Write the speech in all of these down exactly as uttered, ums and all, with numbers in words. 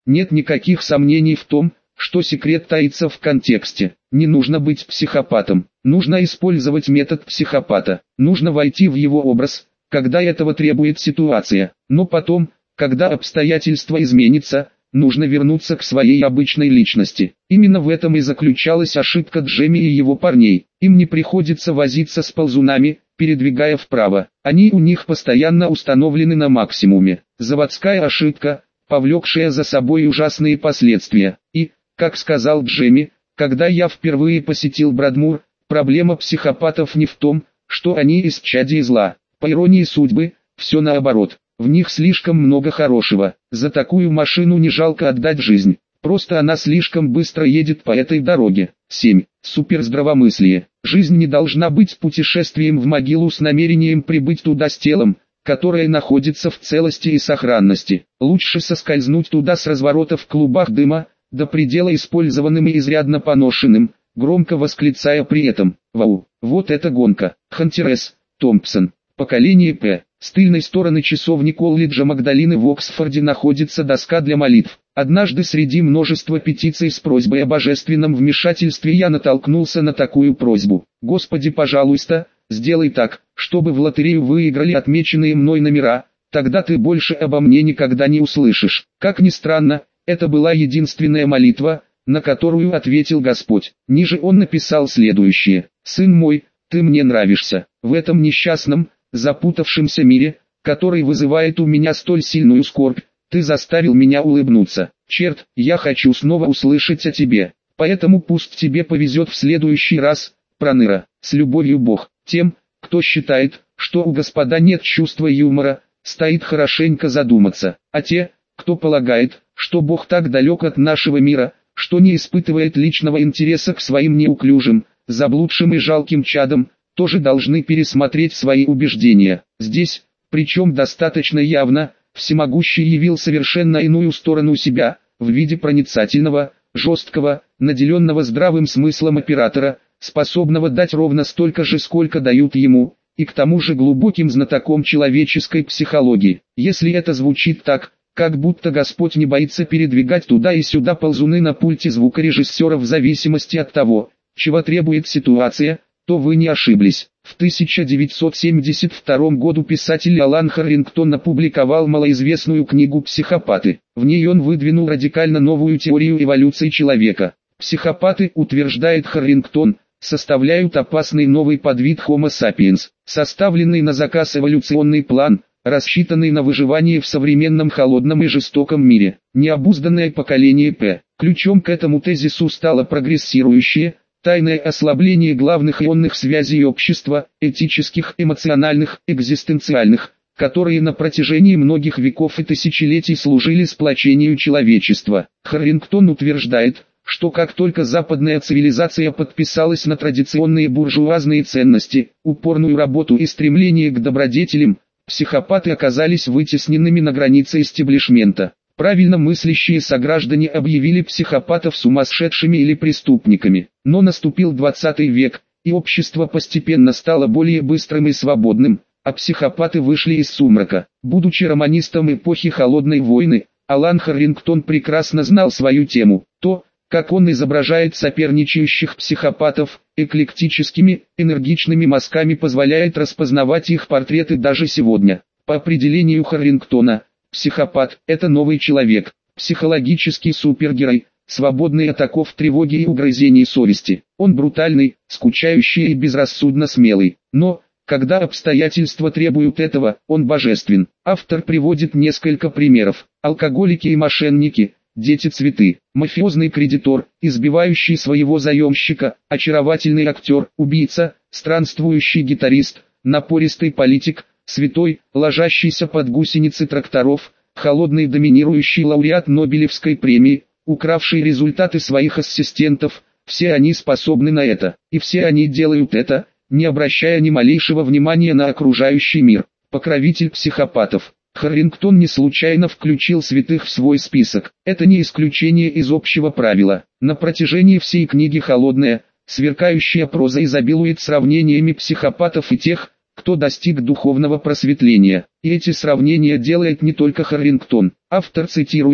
Нет никаких сомнений в том, что секрет таится в контексте. Не нужно быть психопатом, нужно использовать метод психопата, нужно войти в его образ, когда этого требует ситуация, но потом, когда обстоятельства изменятся, нужно вернуться к своей обычной личности. Именно в этом и заключалась ошибка Джемми и его парней. Им не приходится возиться с ползунами, передвигая вправо. Они у них постоянно установлены на максимуме. Заводская ошибка, повлекшая за собой ужасные последствия. И, как сказал Джемми, когда я впервые посетил Брадмур, проблема психопатов не в том, что они исчадие зла. По иронии судьбы, все наоборот. В них слишком много хорошего. За такую машину не жалко отдать жизнь. Просто она слишком быстро едет по этой дороге. семь. Суперздравомыслие. Жизнь не должна быть путешествием в могилу с намерением прибыть туда с телом, которое находится в целости и сохранности. Лучше соскользнуть туда с разворота в клубах дыма, до предела использованным и изрядно поношенным, громко восклицая при этом: «Вау, вот это гонка!» Хантер С. Томпсон. Поколение П. С тыльной стороны часовни колледжа Магдалины в Оксфорде находится доска для молитв. Однажды среди множества петиций с просьбой о божественном вмешательстве я натолкнулся на такую просьбу: «Господи, пожалуйста, сделай так, чтобы в лотерею выиграли отмеченные мной номера, тогда ты больше обо мне никогда не услышишь». Как ни странно, это была единственная молитва, на которую ответил Господь. Ниже он написал следующее: «Сын мой, ты мне нравишься. В этом несчастном, запутавшемся мире, который вызывает у меня столь сильную скорбь, ты заставил меня улыбнуться. Черт, я хочу снова услышать о тебе, поэтому пусть тебе повезет в следующий раз, Проныра. С любовью, Бог». Тем, кто считает, что у Господа нет чувства юмора, стоит хорошенько задуматься. А те, кто полагает, что Бог так далек от нашего мира, что не испытывает личного интереса к своим неуклюжим, заблудшим и жалким чадам, тоже должны пересмотреть свои убеждения. Здесь, причем достаточно явно, всемогущий явил совершенно иную сторону себя, в виде проницательного, жесткого, наделенного здравым смыслом оператора, способного дать ровно столько же, сколько дают ему, и к тому же глубоким знатоком человеческой психологии. Если это звучит так, как будто Господь не боится передвигать туда и сюда ползуны на пульте звукорежиссера в зависимости от того, чего требует ситуация, то вы не ошиблись. В тысяча девятьсот семьдесят втором году писатель Алан Харрингтон опубликовал малоизвестную книгу «Психопаты». В ней он выдвинул радикально новую теорию эволюции человека. Психопаты, утверждает Харрингтон, составляют опасный новый подвид Homo sapiens, составленный на заказ эволюционный план, рассчитанный на выживание в современном холодном и жестоком мире. Необузданное поколение П. Ключом к этому тезису стало прогрессирующее, тайное ослабление главных ионных связей общества, этических, эмоциональных, экзистенциальных, которые на протяжении многих веков и тысячелетий служили сплочению человечества. Харрингтон утверждает, что как только западная цивилизация подписалась на традиционные буржуазные ценности, упорную работу и стремление к добродетелям, психопаты оказались вытесненными на границе истеблишмента. Правильно мыслящие сограждане объявили психопатов сумасшедшими или преступниками. Но наступил двадцатый век, и общество постепенно стало более быстрым и свободным, а психопаты вышли из сумрака. Будучи романистом эпохи Холодной войны, Алан Харрингтон прекрасно знал свою тему. То, как он изображает соперничающих психопатов, эклектическими, энергичными мазками позволяет распознавать их портреты даже сегодня. По определению Харрингтона, психопат – это новый человек, психологический супергерой, свободный от оков тревоги и угрызений совести. Он брутальный, скучающий и безрассудно смелый. Но, когда обстоятельства требуют этого, он божествен. Автор приводит несколько примеров. Алкоголики и мошенники, дети-цветы, мафиозный кредитор, избивающий своего заемщика, очаровательный актер, убийца, странствующий гитарист, напористый политик, святой, ложащийся под гусеницы тракторов, холодный доминирующий лауреат Нобелевской премии, укравший результаты своих ассистентов, все они способны на это, и все они делают это, не обращая ни малейшего внимания на окружающий мир. Покровитель психопатов. Харрингтон не случайно включил святых в свой список. Это не исключение из общего правила. На протяжении всей книги холодная, сверкающая проза изобилует сравнениями психопатов и тех, кто достиг духовного просветления. И эти сравнения делает не только Харрингтон. Автор цитирует,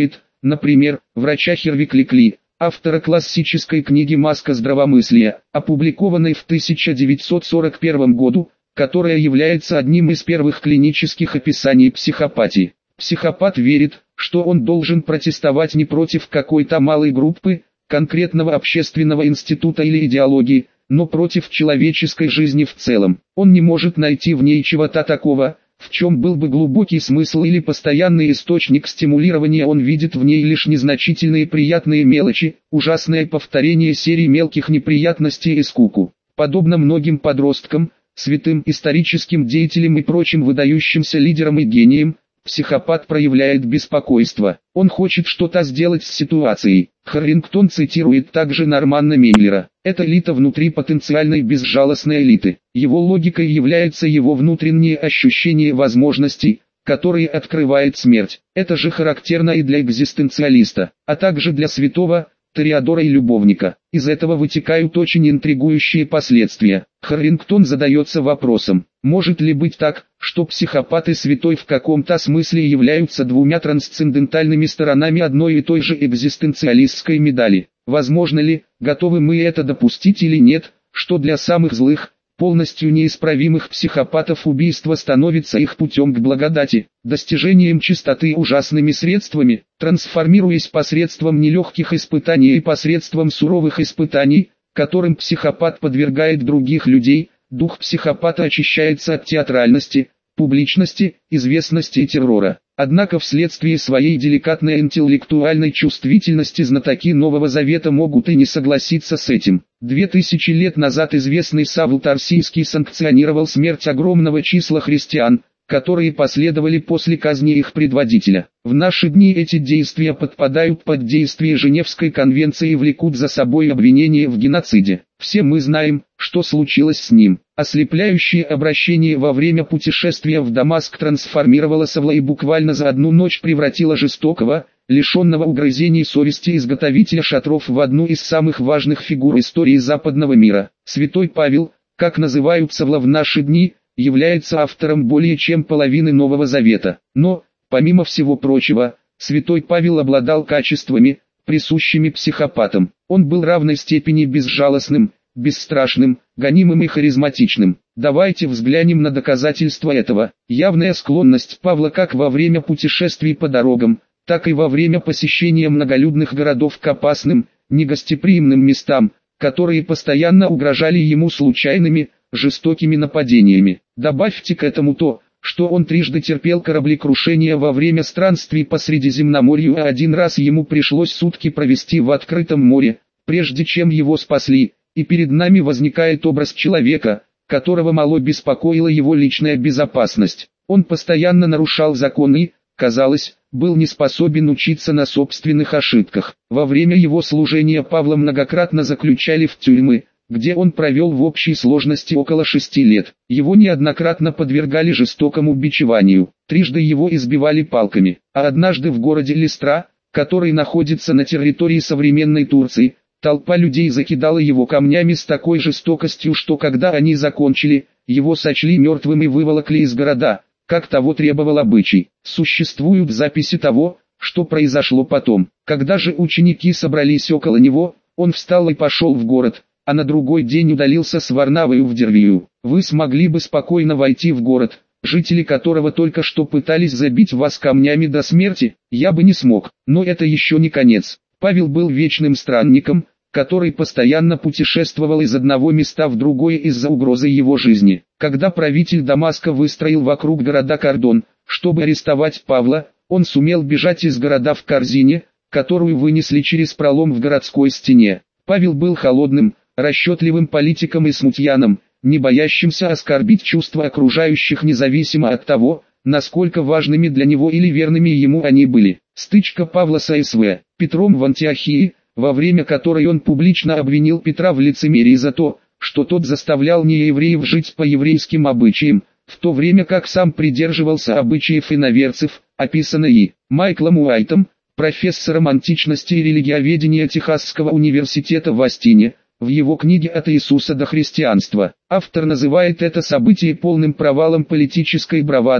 например, врача Херви Кли, автора классической книги «Маска здравомыслия», опубликованной в тысяча девятьсот сорок первом году, которая является одним из первых клинических описаний психопатии. Психопат верит, что он должен протестовать не против какой-то малой группы, конкретного общественного института или идеологии, но против человеческой жизни в целом. Он не может найти в ней чего-то такого, в чем был бы глубокий смысл или постоянный источник стимулирования. Он видит в ней лишь незначительные приятные мелочи, ужасное повторение серии мелких неприятностей и скуку. Подобно многим подросткам, святым историческим деятелям и прочим выдающимся лидерам и гениям, психопат проявляет беспокойство. Он хочет что-то сделать с ситуацией. Харрингтон цитирует также Нормана Мейлера. Это элита внутри потенциальной безжалостной элиты. Его логикой является его внутреннее ощущение возможностей, которые открывает смерть. Это же характерно и для экзистенциалиста, а также для святого Тореадора и любовника. Из этого вытекают очень интригующие последствия. Харрингтон задается вопросом, может ли быть так, что психопат и святой в каком-то смысле являются двумя трансцендентальными сторонами одной и той же экзистенциалистской медали? Возможно ли, готовы мы это допустить или нет, что для самых злых, полностью неисправимых психопатов убийство становится их путем к благодати, достижением чистоты ужасными средствами, трансформируясь посредством нелегких испытаний и посредством суровых испытаний, которым психопат подвергает других людей. Дух психопата очищается от театральности, публичности, известности и террора. Однако вследствие своей деликатной интеллектуальной чувствительности знатоки Нового Завета могут и не согласиться с этим. Две тысячи лет назад известный Савл Тарсийский санкционировал смерть огромного числа христиан, которые последовали после казни их предводителя. В наши дни эти действия подпадают под действие Женевской конвенции и влекут за собой обвинение в геноциде. Все мы знаем, что случилось с ним. Ослепляющее обращение во время путешествия в Дамаск трансформировало Савла и буквально за одну ночь превратило жестокого, лишенного угрызений совести изготовителя шатров в одну из самых важных фигур истории западного мира. Святой Павел, как называют Савла в наши дни, является автором более чем половины Нового Завета. Но, помимо всего прочего, святой Павел обладал качествами, присущими психопатам. Он был равной степени безжалостным, бесстрашным, гонимым и харизматичным. Давайте взглянем на доказательства этого. Явная склонность Павла как во время путешествий по дорогам, так и во время посещения многолюдных городов к опасным, негостеприимным местам, которые постоянно угрожали ему случайными, жестокими нападениями. Добавьте к этому то, что он трижды терпел кораблекрушение во время странствий по Средиземноморью, а один раз ему пришлось сутки провести в открытом море, прежде чем его спасли, и перед нами возникает образ человека, которого мало беспокоила его личная безопасность. Он постоянно нарушал законы и, казалось, был не способен учиться на собственных ошибках. Во время его служения Павла многократно заключали в тюрьмы, где он провел в общей сложности около шести лет. Его неоднократно подвергали жестокому бичеванию, трижды его избивали палками, а однажды в городе Листра, который находится на территории современной Турции, толпа людей закидала его камнями с такой жестокостью, что когда они закончили, его сочли мертвым и выволокли из города, как того требовал обычай. Существуют записи того, что произошло потом. Когда же ученики собрались около него, он встал и пошел в город, а на другой день удалился с Варнавою в Дервию. Вы смогли бы спокойно войти в город, жители которого только что пытались забить вас камнями до смерти? Я бы не смог. Но это еще не конец. Павел был вечным странником, который постоянно путешествовал из одного места в другое из-за угрозы его жизни. Когда правитель Дамаска выстроил вокруг города кордон, чтобы арестовать Павла, он сумел бежать из города в корзине, которую вынесли через пролом в городской стене. Павел был холодным, расчетливым политиком и смутьяном, не боящимся оскорбить чувства окружающих независимо от того, насколько важными для него или верными ему они были. Стычка Павла с АСВ Петром в Антиохии, во время которой он публично обвинил Петра в лицемерии за то, что тот заставлял неевреев жить по еврейским обычаям, в то время как сам придерживался обычаев иноверцев, описано и Майклом Уайтом, профессором античности и религиоведения Техасского университета в Остине, в его книге «От Иисуса до христианства». Автор называет это событие полным провалом политической бравады,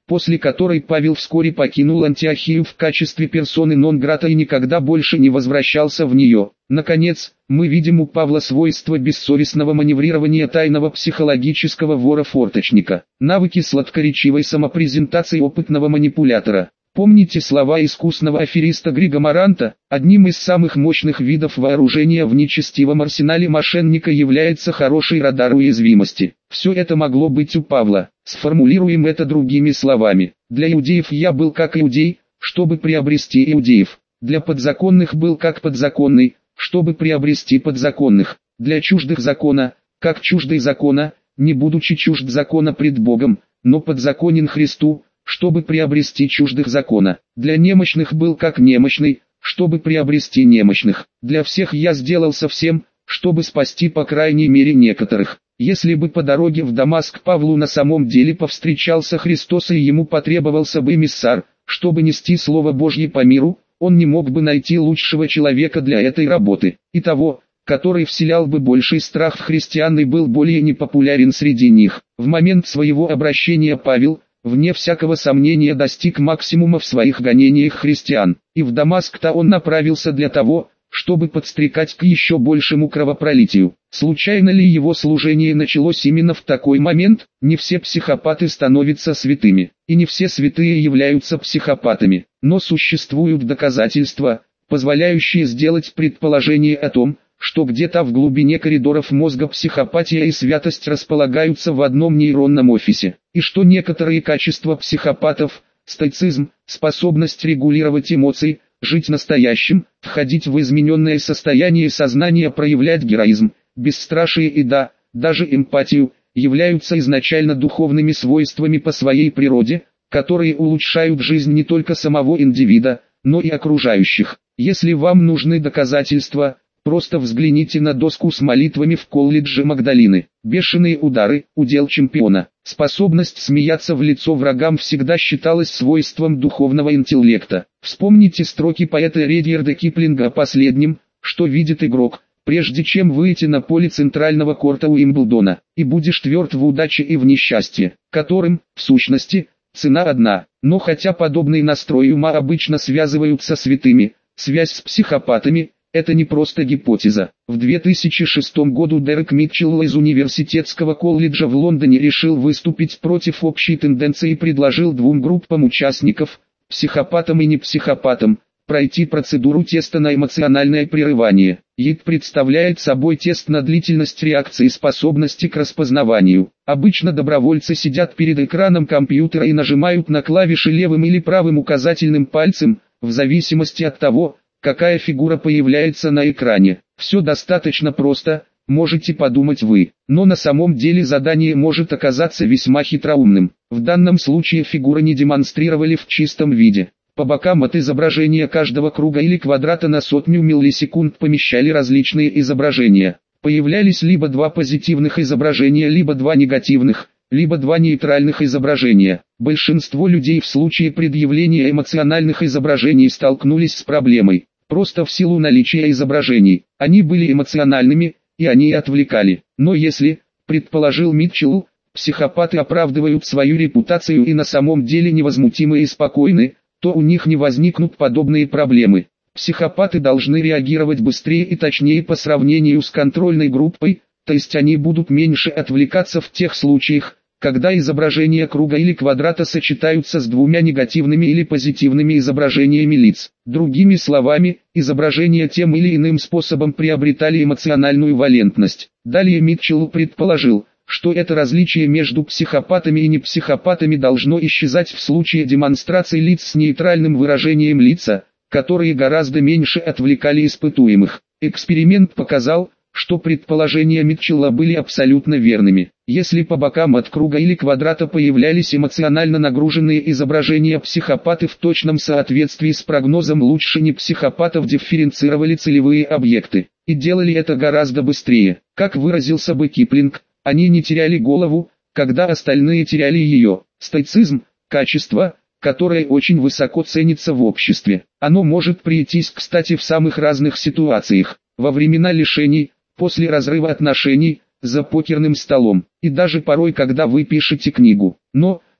после которой Павел вскоре покинул Антиохию в качестве персоны нон-грата и никогда больше не возвращался в нее. Наконец, мы видим у Павла свойства бессовестного маневрирования тайного психологического вора-форточника, навыки сладкоречивой самопрезентации опытного манипулятора. Помните слова искусного афериста Григо Маранта: одним из самых мощных видов вооружения в нечестивом арсенале мошенника является хороший радар уязвимости. Все это могло быть у Павла. Сформулируем это другими словами. Для иудеев я был как иудей, чтобы приобрести иудеев. Для подзаконных был как подзаконный, чтобы приобрести подзаконных. Для чуждых закона, как чуждый закона, не будучи чужд закона пред Богом, но подзаконен Христу, чтобы приобрести чуждых закона. Для немощных был как немощный, чтобы приобрести немощных. Для всех я сделался всем, чтобы спасти по крайней мере некоторых. Если бы по дороге в Дамаск Павлу на самом деле повстречался Христос и ему потребовался бы эмиссар, чтобы нести Слово Божье по миру, он не мог бы найти лучшего человека для этой работы, и того, который вселял бы больший страх в христиан и был более непопулярен среди них. В момент своего обращения Павел, вне всякого сомнения, достиг максимума в своих гонениях христиан, и в Дамаск-то он направился для того, чтобы подстрекать к еще большему кровопролитию. Случайно ли его служение началось именно в такой момент? Не все психопаты становятся святыми, и не все святые являются психопатами, но существуют доказательства, позволяющие сделать предположение о том, что где-то в глубине коридоров мозга психопатия и святость располагаются в одном нейронном офисе, и что некоторые качества психопатов, стоицизм, способность регулировать эмоции, жить настоящим, входить в измененное состояние сознания, проявлять героизм, бесстрашие и да, даже эмпатию, являются изначально духовными свойствами по своей природе, которые улучшают жизнь не только самого индивида, но и окружающих. Если вам нужны доказательства, просто взгляните на доску с молитвами в колледже Магдалины. Бешеные удары – удел чемпиона. Способность смеяться в лицо врагам всегда считалась свойством духовного интеллекта. Вспомните строки поэта Редьярда Киплинга о последнем, что видит игрок, прежде чем выйти на поле центрального корта Уимблдона, и будешь тверд в удаче и в несчастье, которым, в сущности, цена одна. Но хотя подобные настрои ума обычно связывают со святыми, связь с психопатами – это не просто гипотеза. В две тысячи шестом году Дерек Митчелл из университетского колледжа в Лондоне решил выступить против общей тенденции и предложил двум группам участников, психопатам и непсихопатам, пройти процедуру теста на эмоциональное прерывание. ЕГЭ представляет собой тест на длительность реакции и способности к распознаванию. Обычно добровольцы сидят перед экраном компьютера и нажимают на клавиши левым или правым указательным пальцем, в зависимости от того, какая фигура появляется на экране. Все достаточно просто, можете подумать вы, но на самом деле задание может оказаться весьма хитроумным. В данном случае фигуры не демонстрировали в чистом виде. По бокам от изображения каждого круга или квадрата на сотню миллисекунд помещали различные изображения. Появлялись либо два позитивных изображения, либо два негативных, либо два нейтральных изображения. Большинство людей в случае предъявления эмоциональных изображений столкнулись с проблемой. Просто в силу наличия изображений, они были эмоциональными, и они отвлекали. Но если, предположил Митчелл, психопаты оправдывают свою репутацию и на самом деле невозмутимы и спокойны, то у них не возникнут подобные проблемы. Психопаты должны реагировать быстрее и точнее по сравнению с контрольной группой, то есть они будут меньше отвлекаться в тех случаях, когда изображения круга или квадрата сочетаются с двумя негативными или позитивными изображениями лиц. Другими словами, изображения тем или иным способом приобретали эмоциональную валентность. Далее Митчелл предположил, что это различие между психопатами и непсихопатами должно исчезать в случае демонстрации лиц с нейтральным выражением лица, которые гораздо меньше отвлекали испытуемых. Эксперимент показал, что предположения Митчелла были абсолютно верными. Если по бокам от круга или квадрата появлялись эмоционально нагруженные изображения, психопаты в точном соответствии с прогнозом лучше непсихопатов дифференцировали целевые объекты, и делали это гораздо быстрее. Как выразился бы Киплинг, они не теряли голову, когда остальные теряли ее. Стоицизм – качество, которое очень высоко ценится в обществе. Оно может прийтись кстати в самых разных ситуациях, во времена лишений, после разрыва отношений, за покерным столом, и даже порой, когда вы пишете книгу. Но,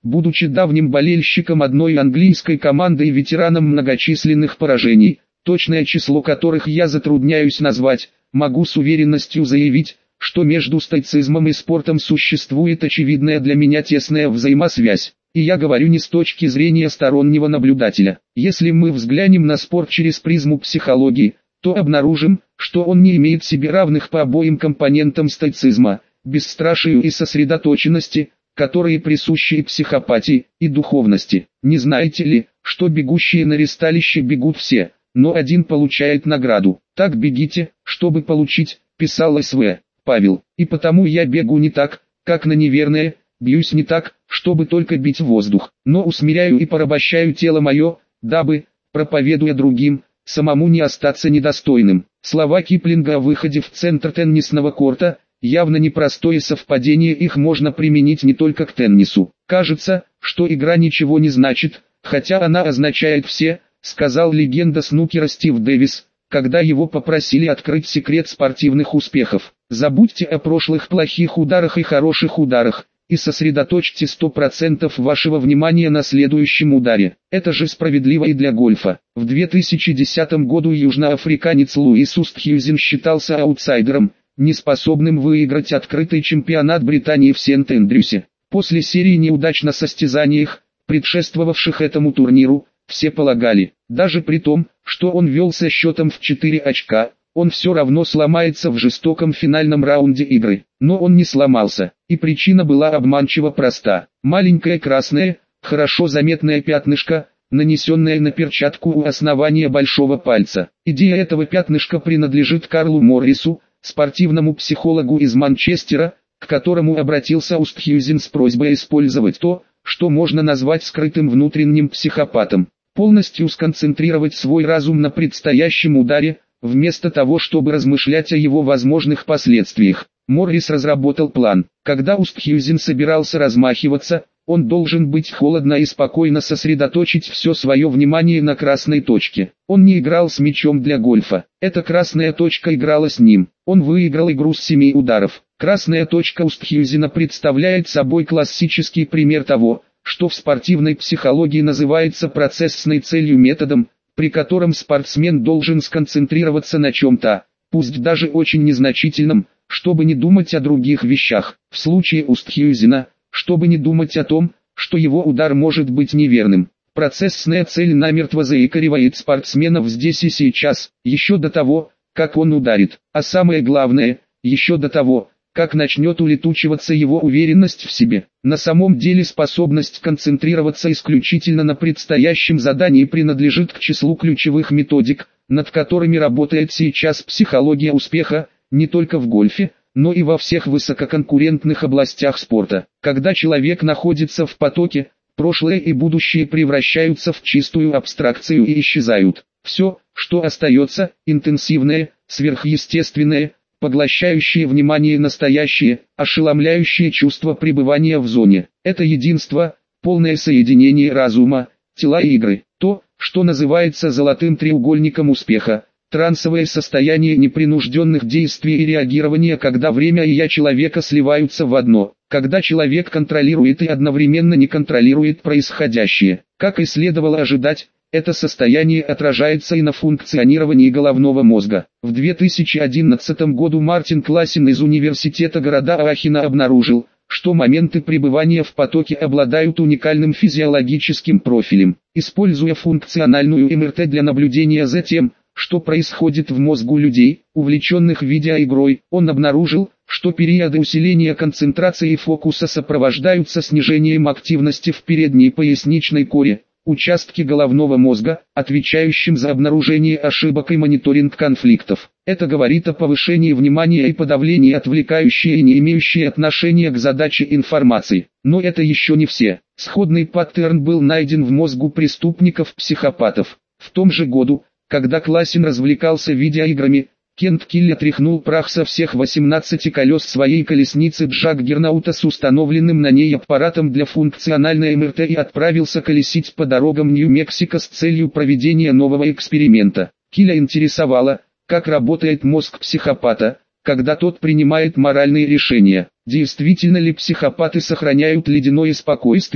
будучи давним болельщиком одной английской команды и ветераном многочисленных поражений, точное число которых я затрудняюсь назвать, могу с уверенностью заявить, что между стоицизмом и спортом существует очевидная для меня тесная взаимосвязь. И я говорю не с точки зрения стороннего наблюдателя. Если мы взглянем на спорт через призму психологии, то обнаружим, что он не имеет себе равных по обоим компонентам стоицизма, бесстрашию и сосредоточенности, которые присущи и психопатии, и духовности. Не знаете ли, что бегущие на ристалище бегут все, но один получает награду. Так бегите, чтобы получить, писал С В Павел. И потому я бегу не так, как на неверное, бьюсь не так, чтобы только бить в воздух, но усмиряю и порабощаю тело мое, дабы, проповедуя другим, самому не остаться недостойным. Слова Киплинга о выходе в центр теннисного корта, явно непростое совпадение, их можно применить не только к теннису. Кажется, что игра ничего не значит, хотя она означает все, сказал легенда снукера Стив Дэвис, когда его попросили открыть секрет спортивных успехов. Забудьте о прошлых плохих ударах и хороших ударах, и сосредоточьте сто процентов вашего внимания на следующем ударе. Это же справедливо и для гольфа. В две тысячи десятом году южноафриканец Луис Устхьюзен считался аутсайдером, неспособным выиграть открытый чемпионат Британии в Сент-Эндрюсе. После серии неудач на состязаниях, предшествовавших этому турниру, все полагали, даже при том, что он вел со счетом в четыре очка, он все равно сломается в жестоком финальном раунде игры. Но он не сломался, и причина была обманчиво проста. Маленькое красное, хорошо заметное пятнышко, нанесенное на перчатку у основания большого пальца. Идея этого пятнышка принадлежит Карлу Моррису, спортивному психологу из Манчестера, к которому обратился Устхьюзен с просьбой использовать то, что можно назвать скрытым внутренним психопатом. Полностью сконцентрировать свой разум на предстоящем ударе, вместо того, чтобы размышлять о его возможных последствиях. Моррис разработал план. Когда Устхьюзен собирался размахиваться, он должен быть холодно и спокойно сосредоточить все свое внимание на красной точке. Он не играл с мячом для гольфа. Эта красная точка играла с ним. Он выиграл игру с семи ударов. Красная точка Устхьюзена представляет собой классический пример того, что в спортивной психологии называется процессной целью методом, при котором спортсмен должен сконцентрироваться на чем-то, пусть даже очень незначительном, чтобы не думать о других вещах. В случае Устхьюзена, чтобы не думать о том, что его удар может быть неверным. Процессная цель намертво заикаривает спортсменов здесь и сейчас, еще до того, как он ударит. А самое главное, еще до того, как начнет улетучиваться его уверенность в себе. На самом деле способность концентрироваться исключительно на предстоящем задании принадлежит к числу ключевых методик, над которыми работает сейчас психология успеха, не только в гольфе, но и во всех высококонкурентных областях спорта. Когда человек находится в потоке, прошлое и будущее превращаются в чистую абстракцию и исчезают. Все, что остается, интенсивное, сверхъестественное, поглощающее внимание настоящее, ошеломляющее чувство пребывания в зоне. Это единство, полное соединение разума, тела и игры. То, что называется золотым треугольником успеха. Трансовое состояние непринужденных действий и реагирования, когда время и я человека сливаются в одно, когда человек контролирует и одновременно не контролирует происходящее. Как и следовало ожидать, это состояние отражается и на функционировании головного мозга. В две тысячи одиннадцатом году Мартин Классен из университета города Аахена обнаружил, что моменты пребывания в потоке обладают уникальным физиологическим профилем. Используя функциональную эм эр тэ для наблюдения за тем, что происходит в мозгу людей, увлеченных видеоигрой, он обнаружил, что периоды усиления концентрации и фокуса сопровождаются снижением активности в передней поясничной коре, участке головного мозга, отвечающем за обнаружение ошибок и мониторинг конфликтов. Это говорит о повышении внимания и подавлении отвлекающей и не имеющей отношения к задаче информации. Но это еще не все. Сходный паттерн был найден в мозгу преступников-психопатов. В том же году, когда Классен развлекался видеоиграми, Кент Килли тряхнул прах со всех восемнадцати колес своей колесницы Джаггернаута с установленным на ней аппаратом для функциональной эм эр тэ и отправился колесить по дорогам Нью-Мексико с целью проведения нового эксперимента. Килля интересовало, как работает мозг психопата, когда тот принимает моральные решения. Действительно ли психопаты сохраняют ледяное спокойствие,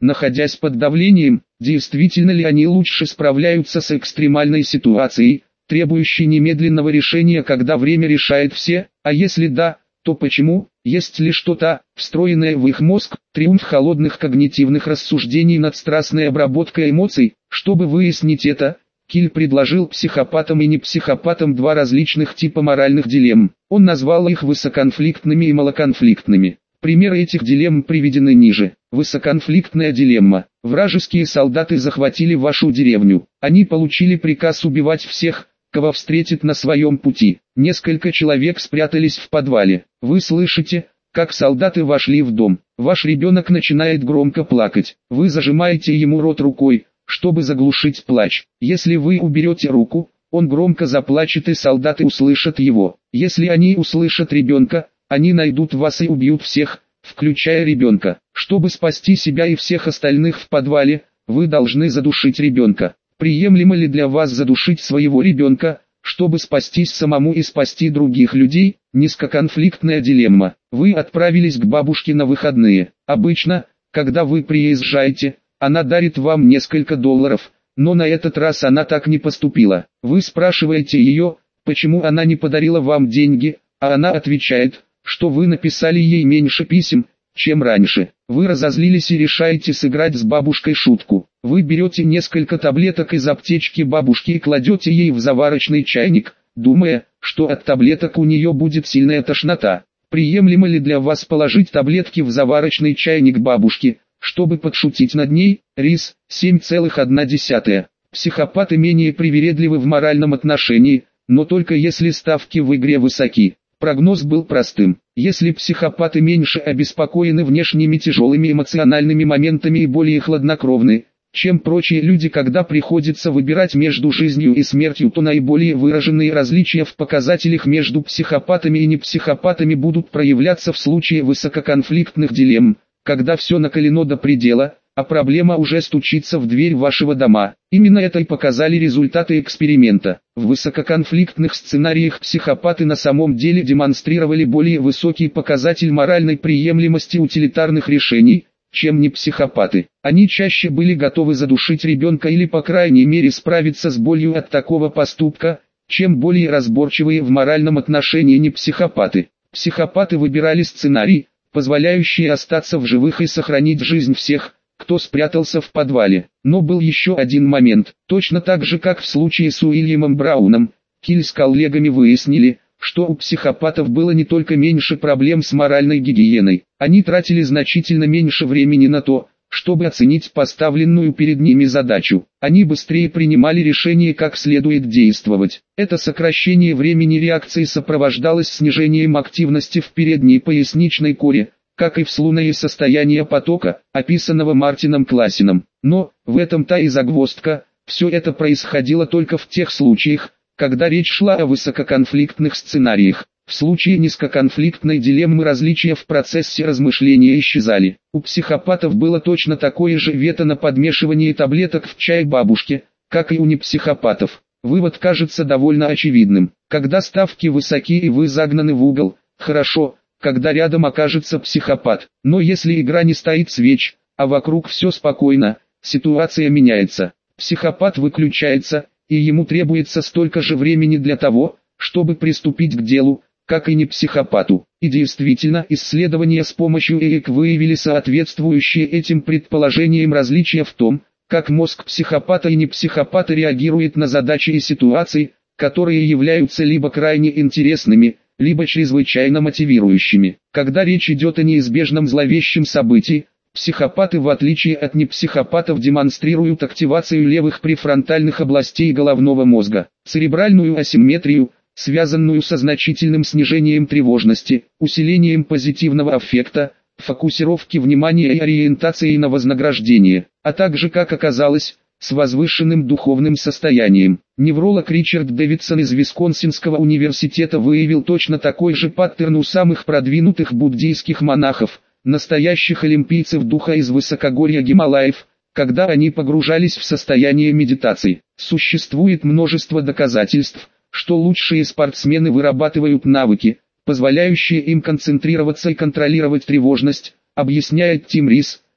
находясь под давлением, действительно ли они лучше справляются с экстремальной ситуацией, требующей немедленного решения, когда время решает все, а если да, то почему? Есть ли что-то, встроенное в их мозг, триумф холодных когнитивных рассуждений над страстной обработкой эмоций? Чтобы выяснить это, Киль предложил психопатам и непсихопатам два различных типа моральных дилемм. Он назвал их высоконфликтными и малоконфликтными. Примеры этих дилемм приведены ниже. Высоконфликтная дилемма. Вражеские солдаты захватили вашу деревню. Они получили приказ убивать всех, кого встретит на своем пути. Несколько человек спрятались в подвале. Вы слышите, как солдаты вошли в дом. Ваш ребенок начинает громко плакать. Вы зажимаете ему рот рукой, чтобы заглушить плач. Если вы уберете руку, он громко заплачет и солдаты услышат его. Если они услышат ребенка, они найдут вас и убьют всех, включая ребенка. Чтобы спасти себя и всех остальных в подвале, вы должны задушить ребенка. Приемлемо ли для вас задушить своего ребенка, чтобы спастись самому и спасти других людей? Низкоконфликтная дилемма. Вы отправились к бабушке на выходные. Обычно, когда вы приезжаете, она дарит вам несколько долларов, но на этот раз она так не поступила. Вы спрашиваете ее, почему она не подарила вам деньги, а она отвечает, что вы написали ей меньше писем, чем раньше. Вы разозлились и решаете сыграть с бабушкой шутку. Вы берете несколько таблеток из аптечки бабушки и кладете ей в заварочный чайник, думая, что от таблеток у нее будет сильная тошнота. Приемлемо ли для вас положить таблетки в заварочный чайник бабушки, чтобы подшутить над ней? Рис, семь целых одна десятая. Психопаты менее привередливы в моральном отношении, но только если ставки в игре высоки. Прогноз был простым. Если психопаты меньше обеспокоены внешними тяжелыми эмоциональными моментами и более хладнокровны, чем прочие люди, когда приходится выбирать между жизнью и смертью, то наиболее выраженные различия в показателях между психопатами и непсихопатами будут проявляться в случае высококонфликтных дилемм, когда все накалено до предела, а проблема уже стучится в дверь вашего дома. Именно это и показали результаты эксперимента. В высококонфликтных сценариях психопаты на самом деле демонстрировали более высокий показатель моральной приемлемости утилитарных решений, чем не психопаты. Они чаще были готовы задушить ребенка или по крайней мере справиться с болью от такого поступка, чем более разборчивые в моральном отношении не психопаты. Психопаты выбирали сценарий, позволяющий остаться в живых и сохранить жизнь всех, кто спрятался в подвале. Но был еще один момент. Точно так же, как в случае с Уильямом Брауном, Киль с коллегами выяснили, что у психопатов было не только меньше проблем с моральной гигиеной. Они тратили значительно меньше времени на то, чтобы оценить поставленную перед ними задачу. Они быстрее принимали решение, как следует действовать. Это сокращение времени реакции сопровождалось снижением активности в передней поясничной коре, как и в слунное состояние потока, описанного Мартином Классином. Но, в этом-то и загвоздка, все это происходило только в тех случаях, когда речь шла о высококонфликтных сценариях. В случае низкоконфликтной дилеммы различия в процессе размышления исчезали. У психопатов было точно такое же вето на подмешивание таблеток в чай бабушки, как и у непсихопатов. Вывод кажется довольно очевидным. Когда ставки высоки и вы загнаны в угол, хорошо, когда рядом окажется психопат. Но если игра не стоит свеч, а вокруг все спокойно, ситуация меняется. Психопат выключается, и ему требуется столько же времени для того, чтобы приступить к делу, как и не психопату. И действительно, исследования с помощью ЭЭК выявили соответствующие этим предположениям различия в том, как мозг психопата и непсихопата реагирует на задачи и ситуации, которые являются либо крайне интересными, либо чрезвычайно мотивирующими. Когда речь идет о неизбежном зловещем событии, психопаты, в отличие от непсихопатов, демонстрируют активацию левых префронтальных областей головного мозга, церебральную асимметрию, связанную со значительным снижением тревожности, усилением позитивного аффекта, фокусировки внимания и ориентацией на вознаграждение, а также, как оказалось, с возвышенным духовным состоянием. Невролог Ричард Дэвидсон из Висконсинского университета выявил точно такой же паттерн у самых продвинутых буддийских монахов, настоящих олимпийцев духа из высокогорья Гималаев, когда они погружались в состояние медитации. Существует множество доказательств, что лучшие спортсмены вырабатывают навыки, позволяющие им концентрироваться и контролировать тревожность, объясняет Тим Рис,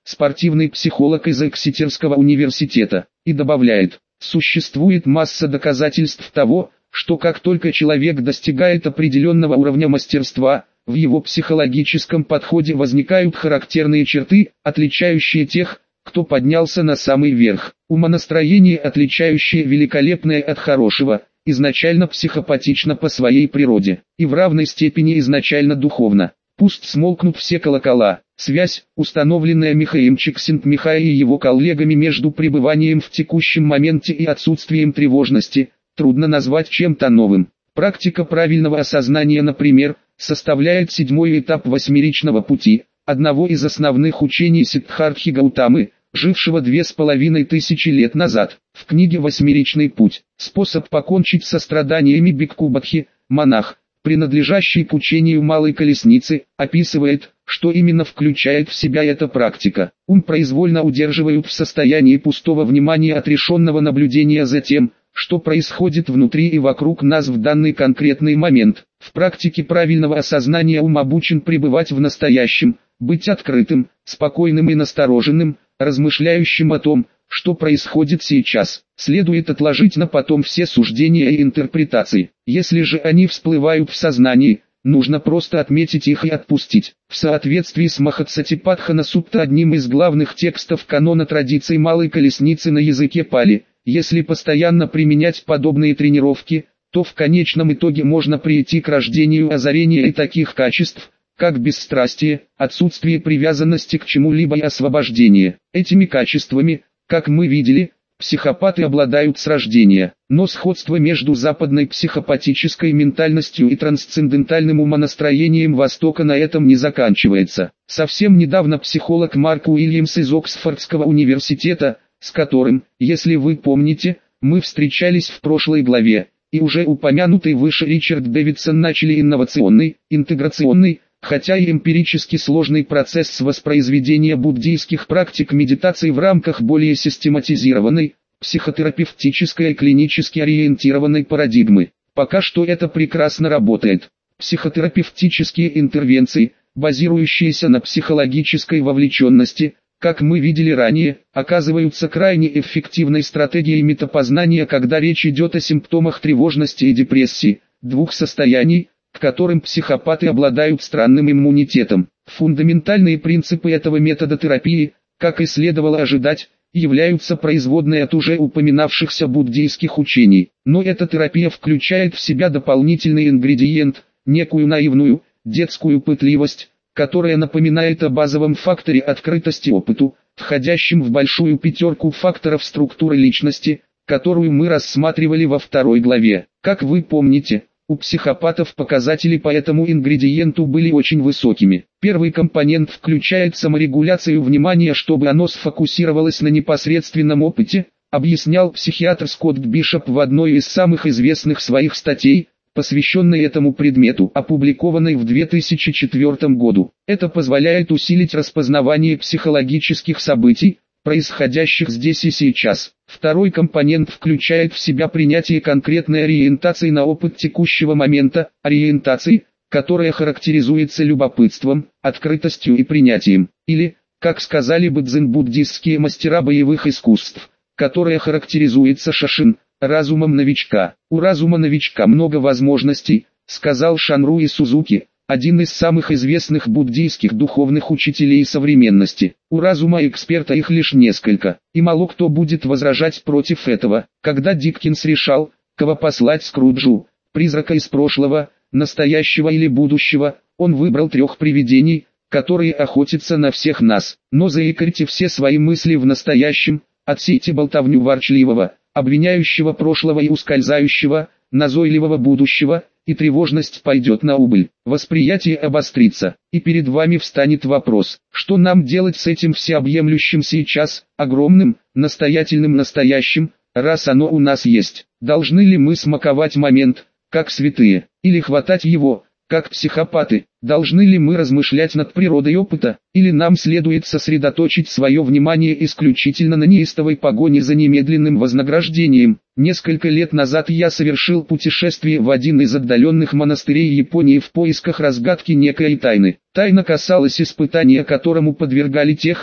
спортивный психолог из Эксетерского университета, и добавляет: существует масса доказательств того, что как только человек достигает определенного уровня мастерства, в его психологическом подходе возникают характерные черты, отличающие тех, кто поднялся на самый верх. Умонастроение, отличающее великолепное от хорошего, изначально психопатично по своей природе, и в равной степени изначально духовно. Пусть смолкнут все колокола. Связь, установленная Михаилом Чиксент-Михай и его коллегами между пребыванием в текущем моменте и отсутствием тревожности, трудно назвать чем-то новым. Практика правильного осознания, например, составляет седьмой этап восьмеричного пути, одного из основных учений Сиддхартхи Гаутамы, жившего две с половиной тысячи лет назад. В книге «Восьмеричный путь. Способ покончить со страданиями» Бикху-Бадхи, монах, принадлежащий к учению Малой Колесницы, описывает, что именно включает в себя эта практика. Ум произвольно удерживают в состоянии пустого внимания, отрешенного наблюдения за тем, что происходит внутри и вокруг нас в данный конкретный момент. В практике правильного осознания ум обучен пребывать в настоящем, быть открытым, спокойным и настороженным, размышляющим о том, что происходит сейчас. Следует отложить на потом все суждения и интерпретации. Если же они всплывают в сознании, нужно просто отметить их и отпустить. В соответствии с Махасатипатхана Сутта, одним из главных текстов канона традиций Малой Колесницы на языке пали, если постоянно применять подобные тренировки, то в конечном итоге можно прийти к рождению озарения и таких качеств, как бесстрастие, отсутствие привязанности к чему-либо и освобождение. Этими качествами, как мы видели, психопаты обладают с рождения, но сходство между западной психопатической ментальностью и трансцендентальным умонастроением Востока на этом не заканчивается. Совсем недавно психолог Марк Уильямс из Оксфордского университета, с которым, если вы помните, мы встречались в прошлой главе, и уже упомянутый выше Ричард Дэвидсон начали инновационный, интеграционный, хотя и эмпирически сложный процесс воспроизведения буддийских практик медитации в рамках более систематизированной, психотерапевтической и клинически ориентированной парадигмы. Пока что это прекрасно работает. Психотерапевтические интервенции, базирующиеся на психологической вовлеченности, как мы видели ранее, оказываются крайне эффективной стратегией метапознания, когда речь идет о симптомах тревожности и депрессии, двух состояний, к которым психопаты обладают странным иммунитетом. Фундаментальные принципы этого метода терапии, как и следовало ожидать, являются производной от уже упоминавшихся буддийских учений. Но эта терапия включает в себя дополнительный ингредиент, некую наивную, детскую пытливость, которая напоминает о базовом факторе открытости опыту, входящем в большую пятерку факторов структуры личности, которую мы рассматривали во второй главе. Как вы помните, у психопатов показатели по этому ингредиенту были очень высокими. Первый компонент включает саморегуляцию внимания, чтобы оно сфокусировалось на непосредственном опыте, объяснял психиатр Скотт Бишоп в одной из самых известных своих статей, посвященной этому предмету, опубликованной в две тысячи четвёртом году. Это позволяет усилить распознавание психологических событий, происходящих здесь и сейчас. Второй компонент включает в себя принятие конкретной ориентации на опыт текущего момента, ориентации, которая характеризуется любопытством, открытостью и принятием, или, как сказали бы дзен-буддистские мастера боевых искусств, которая характеризуется шашин, разумом новичка. У разума новичка много возможностей, сказал Шанруи Сузуки, один из самых известных буддийских духовных учителей современности. У разума эксперта их лишь несколько, и мало кто будет возражать против этого. Когда Диккенс решал, кого послать Скруджу, призрака из прошлого, настоящего или будущего, он выбрал трех привидений, которые охотятся на всех нас. Но заикарьте все свои мысли в настоящем, отсейте болтовню ворчливого, обвиняющего прошлого и ускользающего, назойливого будущего, и тревожность пойдет на убыль. Восприятие обострится, и перед вами встанет вопрос, что нам делать с этим всеобъемлющим сейчас, огромным, настоятельным настоящим, раз оно у нас есть. Должны ли мы смаковать момент, как святые, или хватать его, как психопаты? Должны ли мы размышлять над природой опыта, или нам следует сосредоточить свое внимание исключительно на неистовой погоне за немедленным вознаграждением? Несколько лет назад я совершил путешествие в один из отдаленных монастырей Японии в поисках разгадки некой тайны. Тайна касалась испытания, которому подвергали тех, кто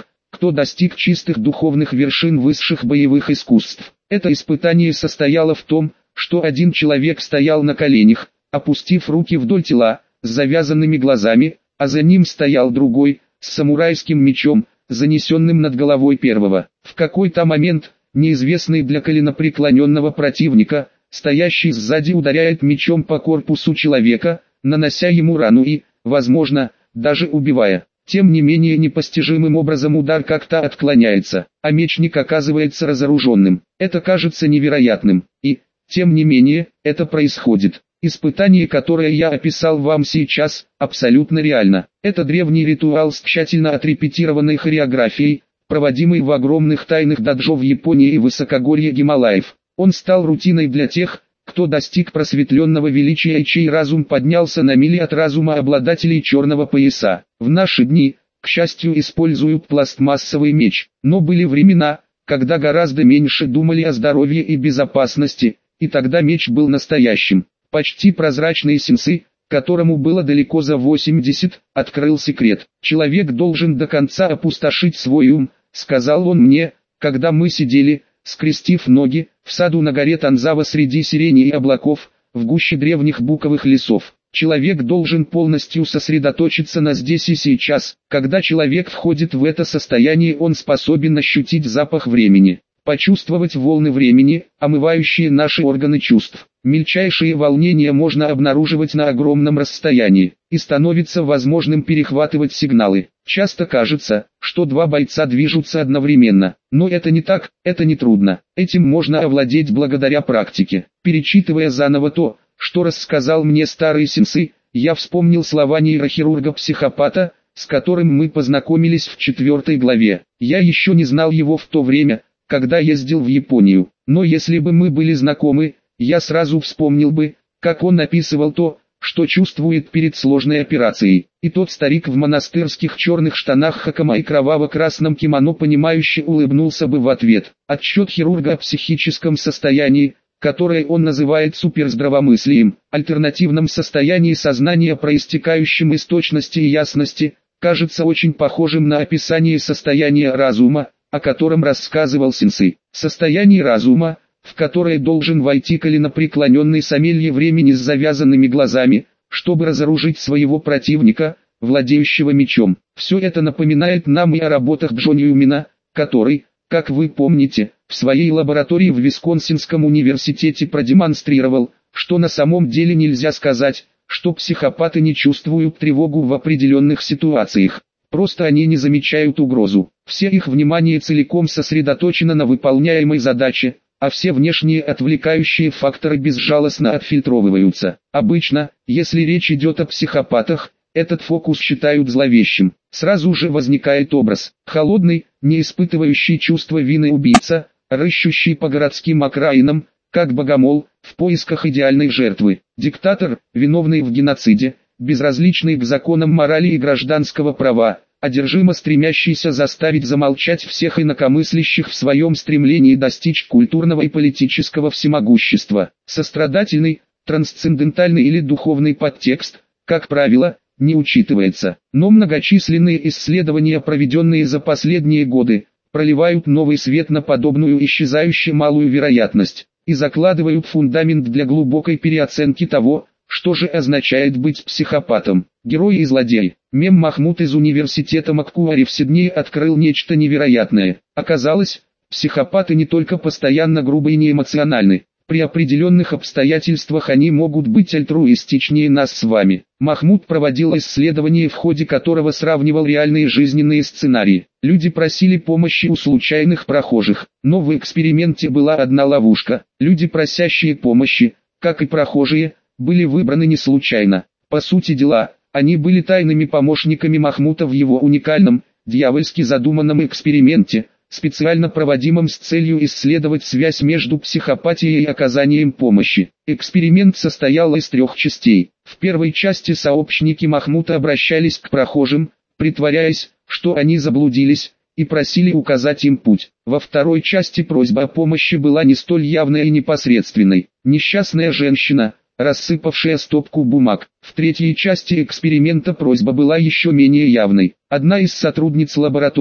кто достиг чистых духовных вершин высших боевых искусств. Это испытание состояло в том, что один человек стоял на коленях, опустив руки вдоль тела, с завязанными глазами, а за ним стоял другой, с самурайским мечом, занесенным над головой первого. В какой-то момент, неизвестный для коленопреклоненного противника, стоящий сзади ударяет мечом по корпусу человека, нанося ему рану и, возможно, даже убивая. Тем не менее непостижимым образом удар как-то отклоняется, а мечник оказывается разоруженным. Это кажется невероятным, и, тем не менее, это происходит. Испытание, которое я описал вам сейчас, абсолютно реально. Это древний ритуал с тщательно отрепетированной хореографией, проводимый в огромных тайных даджо в Японии и высокогорье Гималаев. Он стал рутиной для тех, кто достиг просветленного величия и чей разум поднялся на мили от разума обладателей черного пояса. В наши дни, к счастью, используют пластмассовый меч, но были времена, когда гораздо меньше думали о здоровье и безопасности, и тогда меч был настоящим. Почти прозрачный сенсей, которому было далеко за восемьдесят, открыл секрет. «Человек должен до конца опустошить свой ум», — сказал он мне, когда мы сидели, скрестив ноги, в саду на горе Танзава среди сирени и облаков, в гуще древних буковых лесов. Человек должен полностью сосредоточиться на здесь и сейчас. Когда человек входит в это состояние, он способен ощутить запах времени, почувствовать волны времени, омывающие наши органы чувств. Мельчайшие волнения можно обнаруживать на огромном расстоянии, и становится возможным перехватывать сигналы. Часто кажется, что два бойца движутся одновременно, но это не так, это не трудно. Этим можно овладеть благодаря практике. Перечитывая заново то, что рассказал мне старый сенсей, я вспомнил слова нейрохирурга-психопата, с которым мы познакомились в четвертой главе. Я еще не знал его в то время, когда ездил в Японию, но если бы мы были знакомы, я сразу вспомнил бы, как он описывал то, что чувствует перед сложной операцией. И тот старик в монастырских черных штанах хакама и кроваво-красном кимоно понимающе улыбнулся бы в ответ. Отчет хирурга о психическом состоянии, которое он называет суперздравомыслием, альтернативном состоянии сознания, проистекающем из точности и ясности, кажется очень похожим на описание состояния разума, о котором рассказывал сенсей. Состояние разума, в которое должен войти коленопреклоненный сомелье времени с завязанными глазами, чтобы разоружить своего противника, владеющего мечом. Все это напоминает нам и о работах Джо Ньюмена, который, как вы помните, в своей лаборатории в Висконсинском университете продемонстрировал, что на самом деле нельзя сказать, что психопаты не чувствуют тревогу в определенных ситуациях. Просто они не замечают угрозу. Все их внимание целиком сосредоточено на выполняемой задаче, а все внешние отвлекающие факторы безжалостно отфильтровываются. Обычно, если речь идет о психопатах, этот фокус считают зловещим. Сразу же возникает образ: холодный, не испытывающий чувства вины убийца, рыщущий по городским окраинам, как богомол, в поисках идеальной жертвы. Диктатор, виновный в геноциде, безразличный к законам морали и гражданского права, одержимо стремящийся заставить замолчать всех инакомыслящих в своем стремлении достичь культурного и политического всемогущества. Сострадательный, трансцендентальный или духовный подтекст, как правило, не учитывается. Но многочисленные исследования, проведенные за последние годы, проливают новый свет на подобную исчезающую малую вероятность, и закладывают фундамент для глубокой переоценки того, что же означает быть психопатом. Герой и злодей. Мем Махмуд из университета Маккуари в Сиднее открыл нечто невероятное. Оказалось, психопаты не только постоянно грубы и неэмоциональны. При определенных обстоятельствах они могут быть альтруистичнее нас с вами. Махмуд проводил исследование, в ходе которого сравнивал реальные жизненные сценарии. Люди просили помощи у случайных прохожих, но в эксперименте была одна ловушка. Люди, просящие помощи, как и прохожие, были выбраны не случайно. По сути дела, они были тайными помощниками Махмута в его уникальном, дьявольски задуманном эксперименте, специально проводимом с целью исследовать связь между психопатией и оказанием помощи. Эксперимент состоял из трех частей. В первой части сообщники Махмута обращались к прохожим, притворяясь, что они заблудились, и просили указать им путь. Во второй части просьба о помощи была не столь явной и непосредственной. Несчастная женщина, рассыпавшая стопку бумаг. В третьей части эксперимента просьба была еще менее явной. Одна из сотрудниц лаборатории,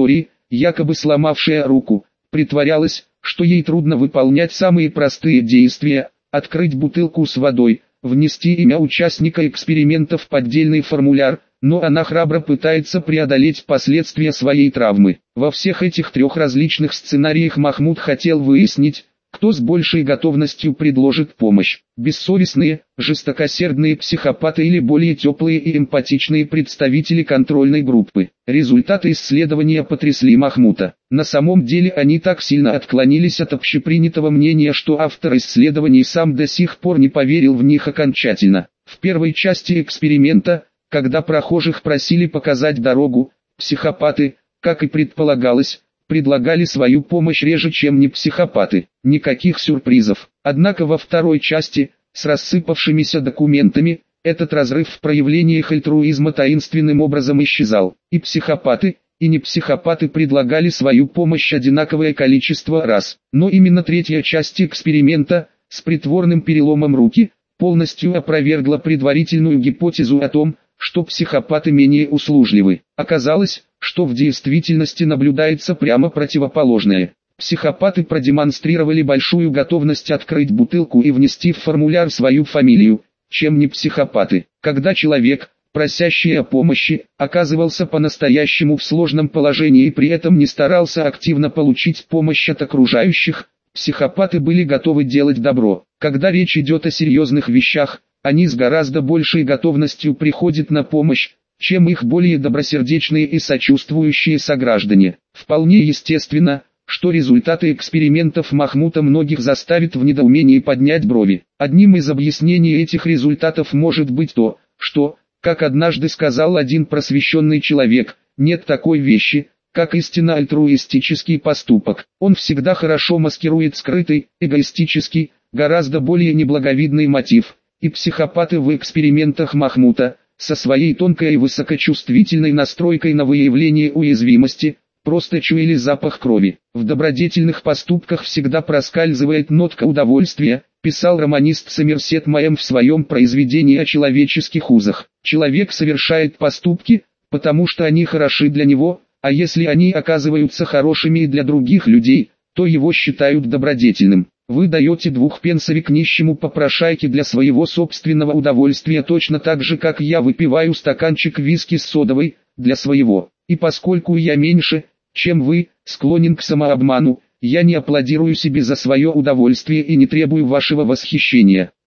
якобы сломавшая руку, притворялась, что ей трудно выполнять самые простые действия: открыть бутылку с водой, внести имя участника эксперимента в поддельный формуляр, но она храбро пытается преодолеть последствия своей травмы. Во всех этих трех различных сценариях Махмуд хотел выяснить, кто с большей готовностью предложит помощь: бессовестные, жестокосердные психопаты или более теплые и эмпатичные представители контрольной группы. Результаты исследования потрясли Махмуда. На самом деле они так сильно отклонились от общепринятого мнения, что автор исследований сам до сих пор не поверил в них окончательно. В первой части эксперимента, когда прохожих просили показать дорогу, психопаты, как и предполагалось, предлагали свою помощь реже, чем не психопаты. Никаких сюрпризов. Однако во второй части, с рассыпавшимися документами, этот разрыв в проявлениях альтруизма таинственным образом исчезал. И психопаты, и не психопаты предлагали свою помощь одинаковое количество раз. Но именно третья часть эксперимента, с притворным переломом руки, полностью опровергла предварительную гипотезу о том, что психопаты менее услужливы. Оказалось, что в действительности наблюдается прямо противоположное. Психопаты продемонстрировали большую готовность открыть бутылку и внести в формуляр свою фамилию, чем не психопаты. Когда человек, просящий о помощи, оказывался по-настоящему в сложном положении и при этом не старался активно получить помощь от окружающих, психопаты были готовы делать добро. Когда речь идет о серьезных вещах, они с гораздо большей готовностью приходят на помощь, чем их более добросердечные и сочувствующие сограждане. Вполне естественно, что результаты экспериментов Махмуда многих заставит в недоумении поднять брови. Одним из объяснений этих результатов может быть то, что, как однажды сказал один просвещенный человек, нет такой вещи, как истинно альтруистический поступок. Он всегда хорошо маскирует скрытый, эгоистический, гораздо более неблаговидный мотив. И психопаты в экспериментах Махмуда, со своей тонкой и высокочувствительной настройкой на выявление уязвимости, просто чуяли запах крови. В добродетельных поступках всегда проскальзывает нотка удовольствия, писал романист Сомерсет Мэм в своем произведении о человеческих узах. Человек совершает поступки, потому что они хороши для него, а если они оказываются хорошими и для других людей, то его считают добродетельным. Вы даете двухпенсовик нищему попрошайке для своего собственного удовольствия точно так же, как я выпиваю стаканчик виски с содовой, для своего. И поскольку я меньше, чем вы, склонен к самообману, я не аплодирую себе за свое удовольствие и не требую вашего восхищения.